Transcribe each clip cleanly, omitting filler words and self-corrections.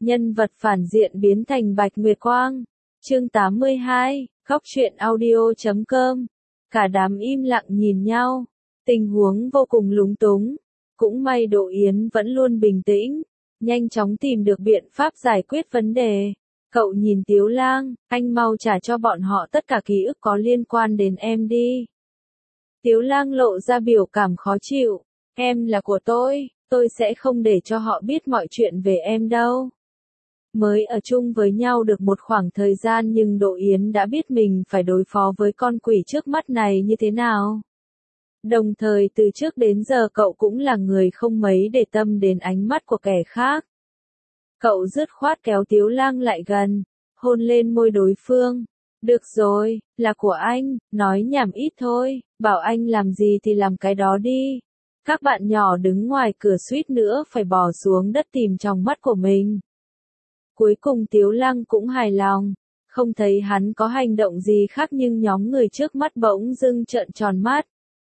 nhân vật phản diện biến thành Bạch Nguyệt Quang. Chương 82, Góc truyện audio.com. Cả đám im lặng nhìn nhau, tình huống vô cùng lúng túng. Cũng may Đỗ Yến vẫn luôn bình tĩnh, nhanh chóng tìm được biện pháp giải quyết vấn đề. Cậu nhìn Tiếu Lang, anh mau trả cho bọn họ tất cả ký ức có liên quan đến em đi. Tiếu Lang lộ ra biểu cảm khó chịu, em là của tôi sẽ không để cho họ biết mọi chuyện về em đâu. Mới ở chung với nhau được một khoảng thời gian nhưng Đỗ Yến đã biết mình phải đối phó với con quỷ trước mắt này như thế nào. Đồng thời từ trước đến giờ cậu cũng là người không mấy để tâm đến ánh mắt của kẻ khác. Cậu dứt khoát kéo Tiếu Lang lại gần, hôn lên môi đối phương. Được rồi, là của anh, nói nhảm ít thôi, bảo anh làm gì thì làm cái đó đi. Các bạn nhỏ đứng ngoài cửa suýt nữa phải bò xuống đất tìm trong mắt của mình. Cuối cùng Tiếu Lang cũng hài lòng, không thấy hắn có hành động gì khác nhưng nhóm người trước mắt bỗng dưng trợn tròn mắt.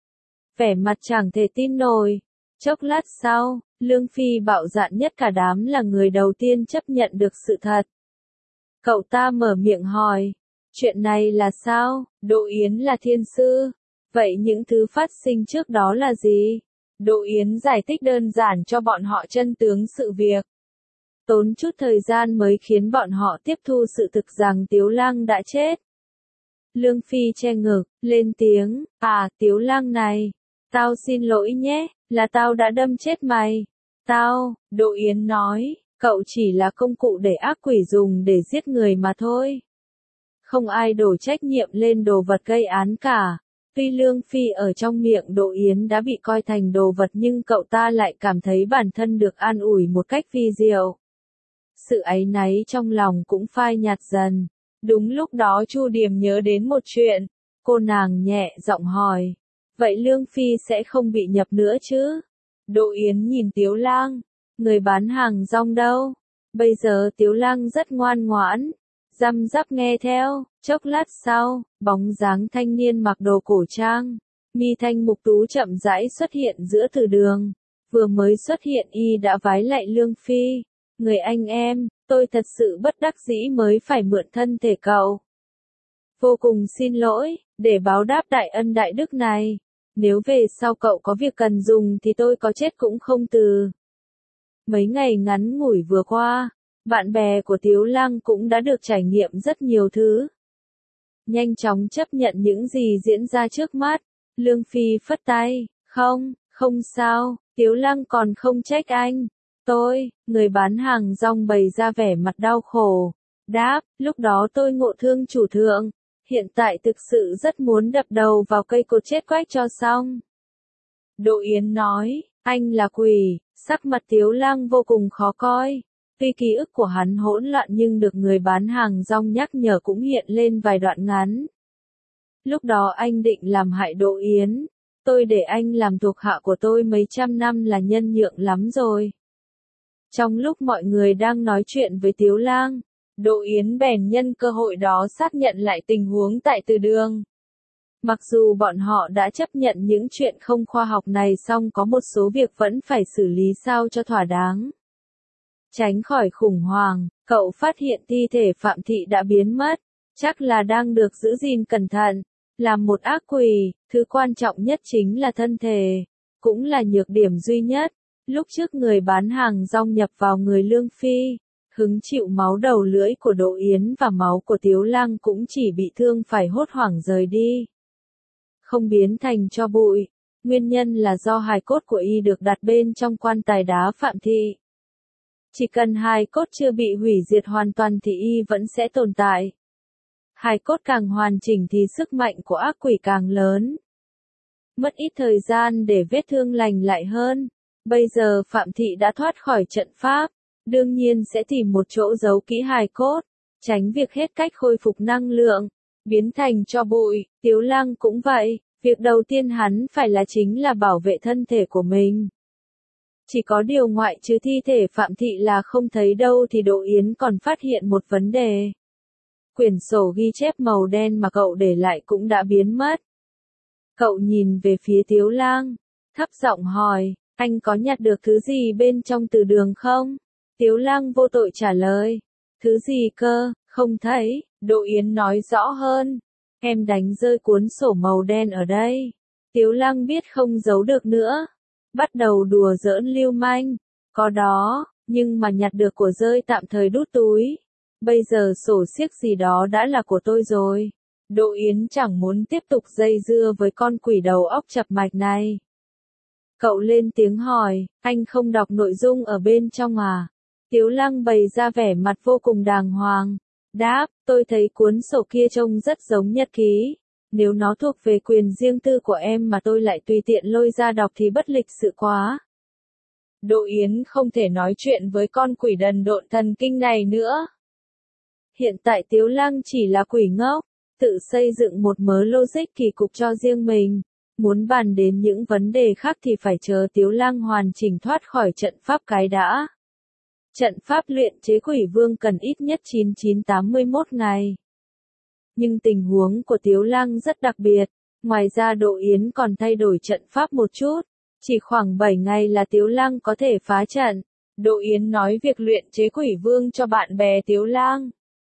Vẻ mặt chẳng thể tin nổi. Chốc lát sau, Lương Phi bạo dạn nhất cả đám là người đầu tiên chấp nhận được sự thật. Cậu ta mở miệng hỏi, chuyện này là sao? Đỗ Yến là thiên sư, vậy những thứ phát sinh trước đó là gì? Đỗ Yến giải thích đơn giản cho bọn họ chân tướng sự việc. Tốn chút thời gian mới khiến bọn họ tiếp thu sự thực rằng Tiếu Lang đã chết. Lương Phi che ngực, lên tiếng, Tiếu Lang này, tao xin lỗi nhé, là tao đã đâm chết mày. Đỗ Yến nói, cậu chỉ là công cụ để ác quỷ dùng để giết người mà thôi. Không ai đổ trách nhiệm lên đồ vật gây án cả. Tuy Lương Phi ở trong miệng Đỗ Yến đã bị coi thành đồ vật nhưng cậu ta lại cảm thấy bản thân được an ủi một cách vi diệu. Sự áy náy trong lòng cũng phai nhạt dần. Đúng lúc đó Chu Điềm nhớ đến một chuyện. Cô nàng nhẹ giọng hỏi. Vậy Lương Phi sẽ không bị nhập nữa chứ? Đỗ Yến nhìn Tiếu Lang. Người bán hàng rong đâu? Bây giờ Tiếu Lang rất ngoan ngoãn. Răm rắp nghe theo. Chốc lát sau, bóng dáng thanh niên mặc đồ cổ trang. Mi thanh mục tú chậm rãi xuất hiện giữa từ đường. Vừa mới xuất hiện y đã vái lạy Lương Phi. Người anh em, tôi thật sự bất đắc dĩ mới phải mượn thân thể cậu. Vô cùng xin lỗi, để báo đáp đại ân đại đức này. Nếu về sau cậu có việc cần dùng thì tôi có chết cũng không từ. Mấy ngày ngắn ngủi vừa qua, bạn bè của Tiếu Lang cũng đã được trải nghiệm rất nhiều thứ. Nhanh chóng chấp nhận những gì diễn ra trước mắt. Lương Phi phất tay, không sao, Tiếu Lang còn không trách anh. Người bán hàng rong bày ra vẻ mặt đau khổ. Đáp, lúc đó tôi ngộ thương chủ thượng. Hiện tại thực sự rất muốn đập đầu vào cây cột chết quách cho xong. Đỗ Yến nói, anh là quỷ, sắc mặt Tiếu Lang vô cùng khó coi. Tuy ký ức của hắn hỗn loạn nhưng được người bán hàng rong nhắc nhở cũng hiện lên vài đoạn ngắn. Lúc đó anh định làm hại Đỗ Yến. Tôi để anh làm thuộc hạ của tôi mấy trăm năm là nhân nhượng lắm rồi. Trong lúc mọi người đang nói chuyện với Tiếu Lang, Đỗ Yến bèn nhân cơ hội đó xác nhận lại tình huống tại từ đường. Mặc dù bọn họ đã chấp nhận những chuyện không khoa học này song có một số việc vẫn phải xử lý sao cho thỏa đáng. Tránh khỏi khủng hoảng, cậu phát hiện thi thể Phạm Thị đã biến mất, chắc là đang được giữ gìn cẩn thận. Làm một ác quỷ, thứ quan trọng nhất chính là thân thể, cũng là nhược điểm duy nhất. Lúc trước người bán hàng rong nhập vào người Lương Phi, hứng chịu máu đầu lưỡi của Đỗ Yến và máu của Tiếu Lang cũng chỉ bị thương phải hốt hoảng rời đi. Không biến thành tro bụi, nguyên nhân là do hài cốt của y được đặt bên trong quan tài đá Phạm Thị. Chỉ cần hài cốt chưa bị hủy diệt hoàn toàn thì y vẫn sẽ tồn tại. Hài cốt càng hoàn chỉnh thì sức mạnh của ác quỷ càng lớn. Mất ít thời gian để vết thương lành lại hơn. Bây giờ Phạm Thị đã thoát khỏi trận pháp, đương nhiên sẽ tìm một chỗ giấu kỹ hài cốt, tránh việc hết cách khôi phục năng lượng, biến thành tro bụi. Tiếu Lang cũng vậy, việc đầu tiên hắn phải là chính là bảo vệ thân thể của mình. Chỉ có điều ngoại trừ thi thể Phạm Thị là không thấy đâu thì Đỗ Yến còn phát hiện một vấn đề. Quyển sổ ghi chép màu đen mà cậu để lại cũng đã biến mất. Cậu nhìn về phía Tiếu Lang, thấp giọng hỏi, anh có nhặt được thứ gì bên trong từ đường không? Tiếu Lăng vô tội trả lời. Thứ gì cơ, không thấy, Đỗ Yến nói rõ hơn. Em đánh rơi cuốn sổ màu đen ở đây. Tiếu Lăng biết không giấu được nữa. Bắt đầu đùa giỡn lưu manh. Có đó, nhưng mà nhặt được của rơi tạm thời đút túi. Bây giờ sổ xiếc gì đó đã là của tôi rồi. Đỗ Yến chẳng muốn tiếp tục dây dưa với con quỷ đầu óc chập mạch này. Cậu lên tiếng hỏi, anh không đọc nội dung ở bên trong à? Tiếu Lăng bày ra vẻ mặt vô cùng đàng hoàng. Đáp, tôi thấy cuốn sổ kia trông rất giống nhật ký. Nếu nó thuộc về quyền riêng tư của em mà tôi lại tùy tiện lôi ra đọc thì bất lịch sự quá. Đỗ Yến không thể nói chuyện với con quỷ đần độn thần kinh này nữa. Hiện tại Tiếu Lăng chỉ là quỷ ngốc, tự xây dựng một mớ logic kỳ cục cho riêng mình. Muốn bàn đến những vấn đề khác thì phải chờ Tiếu Lăng hoàn chỉnh thoát khỏi trận pháp cái đã. Trận pháp luyện chế quỷ vương cần ít nhất 9981 ngày. Nhưng tình huống của Tiếu Lăng rất đặc biệt, ngoài ra Đỗ Yến còn thay đổi trận pháp một chút. Chỉ khoảng 7 ngày là Tiếu Lăng có thể phá trận. Đỗ Yến nói việc luyện chế quỷ vương cho bạn bè Tiếu Lăng.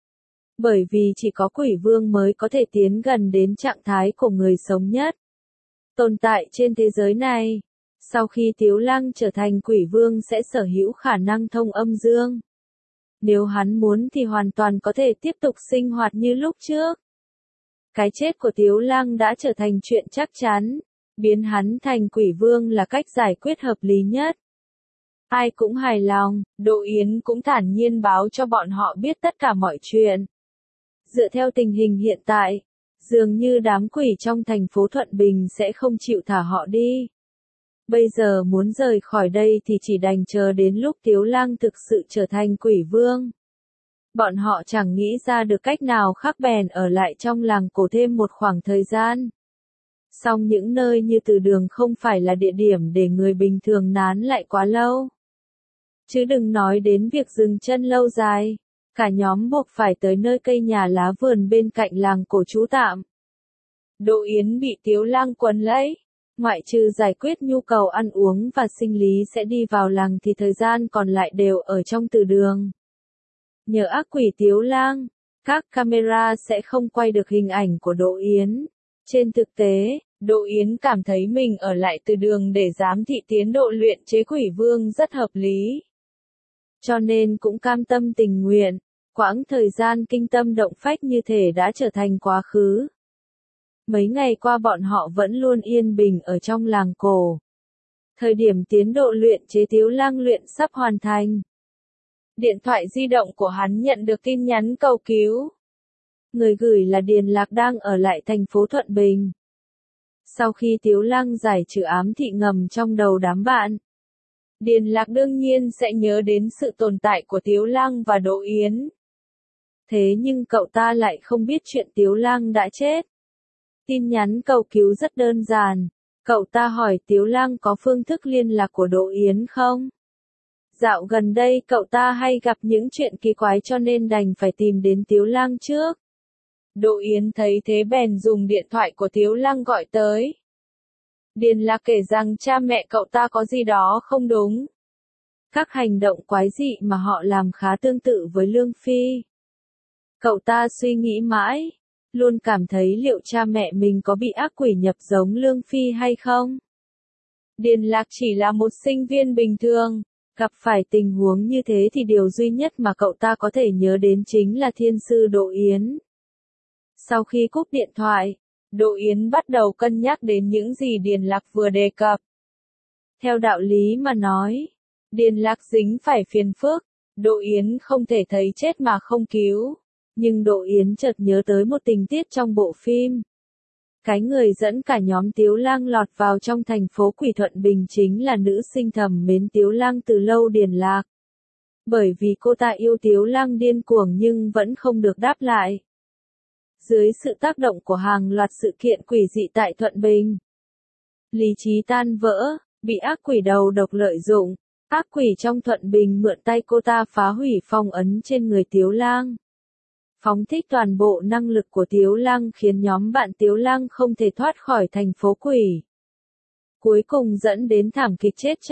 Bởi vì chỉ có quỷ vương mới có thể tiến gần đến trạng thái của người sống nhất tồn tại trên thế giới này. Sau khi Tiếu Lăng trở thành quỷ vương sẽ sở hữu khả năng thông âm dương. Nếu hắn muốn thì hoàn toàn có thể tiếp tục sinh hoạt như lúc trước. Cái chết của Tiếu Lăng đã trở thành chuyện chắc chắn. Biến hắn thành quỷ vương là cách giải quyết hợp lý nhất. Ai cũng hài lòng, Đỗ Yến cũng thản nhiên báo cho bọn họ biết tất cả mọi chuyện. Dựa theo tình hình hiện tại, dường như đám quỷ trong thành phố Thuận Bình sẽ không chịu thả họ đi. Bây giờ muốn rời khỏi đây thì chỉ đành chờ đến lúc Tiếu Lăng thực sự trở thành quỷ vương. Bọn họ chẳng nghĩ ra được cách nào khác bèn ở lại trong làng cổ thêm một khoảng thời gian. Song những nơi như từ đường không phải là địa điểm để người bình thường nán lại quá lâu. Chứ đừng nói đến việc dừng chân lâu dài. Cả nhóm buộc phải tới nơi cây nhà lá vườn bên cạnh làng cổ trú tạm. Đỗ Yến bị Tiếu Lăng quấn lấy. Ngoại trừ giải quyết nhu cầu ăn uống và sinh lý sẽ đi vào làng thì thời gian còn lại đều ở trong từ đường. Nhờ ác quỷ Tiếu Lăng, các camera sẽ không quay được hình ảnh của Đỗ Yến. Trên thực tế, Đỗ Yến cảm thấy mình ở lại từ đường để giám thị tiến độ luyện chế quỷ vương rất hợp lý. Cho nên cũng cam tâm tình nguyện, quãng thời gian kinh tâm động phách như thể đã trở thành quá khứ. Mấy ngày qua bọn họ vẫn luôn yên bình ở trong làng cổ. Thời điểm tiến độ luyện chế Tiếu Lăng luyện sắp hoàn thành. Điện thoại di động của hắn nhận được tin nhắn cầu cứu. Người gửi là Điền Lạc đang ở lại thành phố Thuận Bình. Sau khi Tiếu Lăng giải trừ ám thị ngầm trong đầu đám bạn, Điền Lạc đương nhiên sẽ nhớ đến sự tồn tại của Tiếu Lăng và Đỗ Yến. Thế nhưng cậu ta lại không biết chuyện Tiếu Lăng đã chết. Tin nhắn cầu cứu rất đơn giản. Cậu ta hỏi Tiếu Lăng có phương thức liên lạc của Đỗ Yến không? Dạo gần đây cậu ta hay gặp những chuyện kỳ quái cho nên đành phải tìm đến Tiếu Lăng trước. Đỗ Yến thấy thế bèn dùng điện thoại của Tiếu Lăng gọi tới. Điền Lạc kể rằng cha mẹ cậu ta có gì đó không đúng. Các hành động quái dị mà họ làm khá tương tự với Lương Phi. Cậu ta suy nghĩ mãi, luôn cảm thấy liệu cha mẹ mình có bị ác quỷ nhập giống Lương Phi hay không. Điền Lạc chỉ là một sinh viên bình thường, gặp phải tình huống như thế thì điều duy nhất mà cậu ta có thể nhớ đến chính là thiên sư Đỗ Yến. Sau khi cúp điện thoại, Đỗ Yến bắt đầu cân nhắc đến những gì Điền Lạc vừa đề cập. Theo đạo lý mà nói, Điền Lạc dính phải phiền phức, Đỗ Yến không thể thấy chết mà không cứu. Nhưng Đỗ Yến chợt nhớ tới một tình tiết trong bộ phim. Cái người dẫn cả nhóm Tiếu Lăng lọt vào trong thành phố Quỷ Thuận Bình chính là nữ sinh thầm mến Tiếu Lăng từ lâu Điền Lạc. Bởi vì cô ta yêu Tiếu Lăng điên cuồng nhưng vẫn không được đáp lại. Dưới sự tác động của hàng loạt sự kiện quỷ dị tại Thuận Bình, lý trí tan vỡ, bị ác quỷ đầu độc lợi dụng, ác quỷ trong Thuận Bình mượn tay cô ta phá hủy phong ấn trên người Tiếu Lăng. Phóng thích toàn bộ năng lực của Tiếu Lăng khiến nhóm bạn Tiếu Lăng không thể thoát khỏi thành phố quỷ. Cuối cùng dẫn đến thảm kịch chết chóc.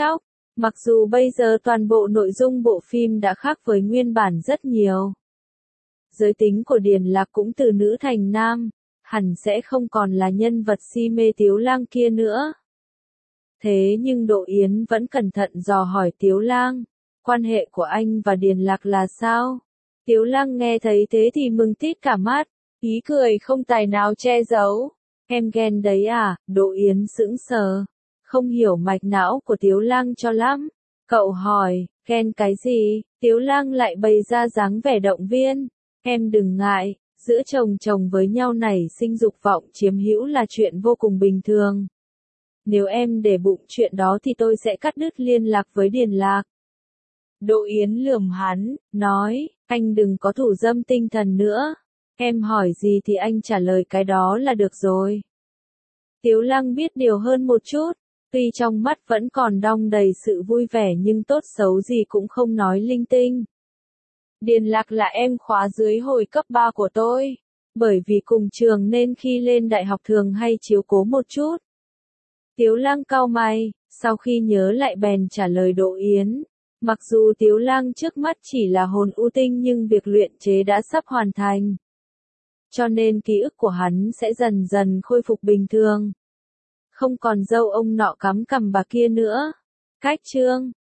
Mặc dù bây giờ toàn bộ nội dung bộ phim đã khác với nguyên bản rất nhiều. Giới tính của Điền Lạc cũng từ nữ thành nam, hẳn sẽ không còn là nhân vật si mê Tiếu Lang kia nữa. Thế nhưng Đỗ Yến vẫn cẩn thận dò hỏi Tiếu Lang, quan hệ của anh và Điền Lạc là sao? Tiếu Lang nghe thấy thế thì mừng tít cả mắt, ý cười không tài nào che giấu. Em ghen đấy à? Đỗ Yến sững sờ, không hiểu mạch não của Tiếu Lang cho lắm. Cậu hỏi, ghen cái gì? Tiếu Lang lại bày ra dáng vẻ động viên. Em đừng ngại, giữa chồng với nhau nảy sinh dục vọng chiếm hữu là chuyện vô cùng bình thường. Nếu em để bụng chuyện đó thì tôi sẽ cắt đứt liên lạc với Điền Lạc. Đỗ Yến lườm hắn, nói, anh đừng có thủ dâm tinh thần nữa. Em hỏi gì thì anh trả lời cái đó là được rồi. Tiếu Lang biết điều hơn một chút, tuy trong mắt vẫn còn đong đầy sự vui vẻ nhưng tốt xấu gì cũng không nói linh tinh. Điền Lạc là em khóa dưới hồi cấp 3 của tôi, bởi vì cùng trường nên khi lên đại học thường hay chiếu cố một chút. Tiếu Lang cau mày, sau khi nhớ lại bèn trả lời Đỗ Yến. Mặc dù Tiếu Lang trước mắt chỉ là hồn u tinh nhưng việc luyện chế đã sắp hoàn thành. Cho nên ký ức của hắn sẽ dần dần khôi phục bình thường. Không còn dâu ông nọ cắm cằm bà kia nữa. Cách chương